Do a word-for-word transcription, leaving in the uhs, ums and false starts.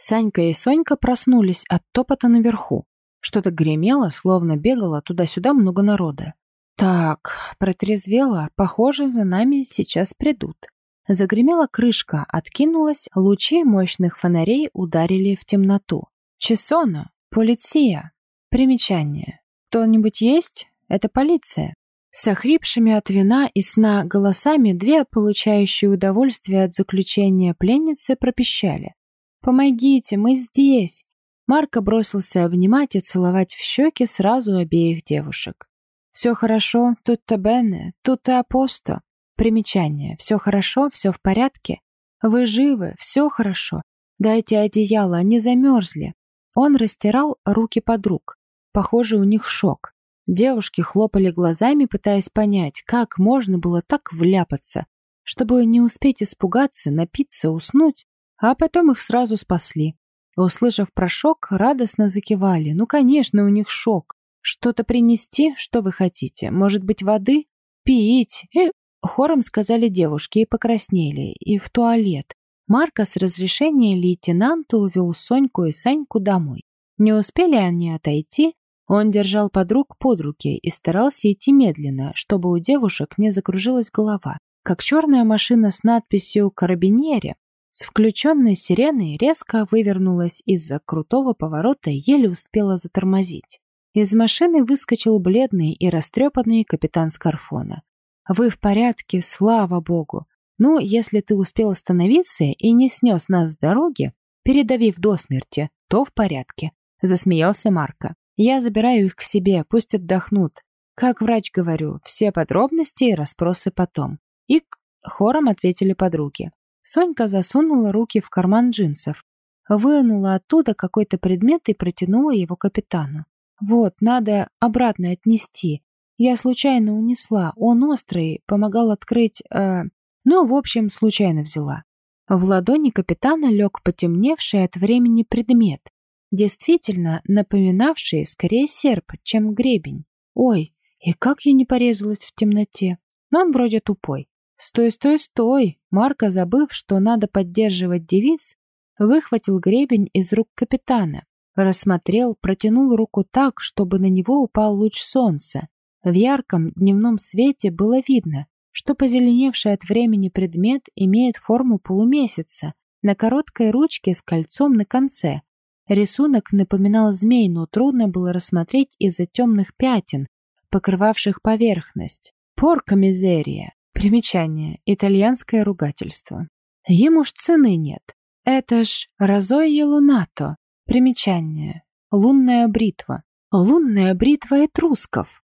Санька и Сонька проснулись от топота наверху. Что-то гремело, словно бегало туда-сюда много народа. Так, протрезвела, похоже, за нами сейчас придут. Загремела крышка, откинулась, лучи мощных фонарей ударили в темноту. Чесона, полиция. Примечание. Кто-нибудь есть? Это полиция. С охрипшими от вина и сна голосами две получающие удовольствие от заключения пленницы пропищали. «Помогите, мы здесь!» Марко бросился обнимать и целовать в щеки сразу обеих девушек. «Все хорошо, тут-то бене, тут-то апосто». Примечание. «Все хорошо, все в порядке. Вы живы, все хорошо. Дайте одеяло, они замерзли». Он растирал руки подруг. Похоже, у них шок. Девушки хлопали глазами, пытаясь понять, как можно было так вляпаться, чтобы не успеть испугаться, напиться, уснуть, а потом их сразу спасли. Услышав про шок, радостно закивали. Ну, конечно, у них шок. Что-то принести? Что вы хотите? Может быть, воды? Пить? И... Хором сказали девушки и покраснели. И в туалет. Марко с разрешения лейтенанта увел Соньку и Саньку домой. Не успели они отойти. Он держал подруг под руки и старался идти медленно, чтобы у девушек не закружилась голова. Как черная машина с надписью «Карабинери» с включенной сиреной резко вывернулась из-за крутого поворота и еле успела затормозить. Из машины выскочил бледный и растрепанный капитан Скарфона. «Вы в порядке, слава богу. Ну, если ты успел остановиться и не снес нас с дороги, передавив до смерти, то в порядке», — засмеялся Марко. «Я забираю их к себе, пусть отдохнут. Как врач говорю, все подробности и расспросы потом». И к хором ответили подруги. Сонька засунула руки в карман джинсов, вынула оттуда какой-то предмет и протянула его капитану. «Вот, надо обратно отнести. Я случайно унесла. Он острый, помогал открыть... Э... Ну, в общем, случайно взяла». В ладони капитана лег потемневший от времени предмет, действительно напоминавший скорее серп, чем гребень. Ой, и как я не порезалась в темноте. Но он вроде тупой. «Стой, стой, стой!» Марко, забыв, что надо поддерживать девиц, выхватил гребень из рук капитана, рассмотрел, протянул руку так, чтобы на него упал луч солнца. В ярком дневном свете было видно, что позеленевший от времени предмет имеет форму полумесяца на короткой ручке с кольцом на конце. Рисунок напоминал змей, но трудно было рассмотреть из-за темных пятен, покрывавших поверхность. «Порка мизерия». Примечание. Итальянское ругательство. Ему ж цены нет. Это ж розойе лунато. Примечание. Лунная бритва. Лунная бритва этрусков.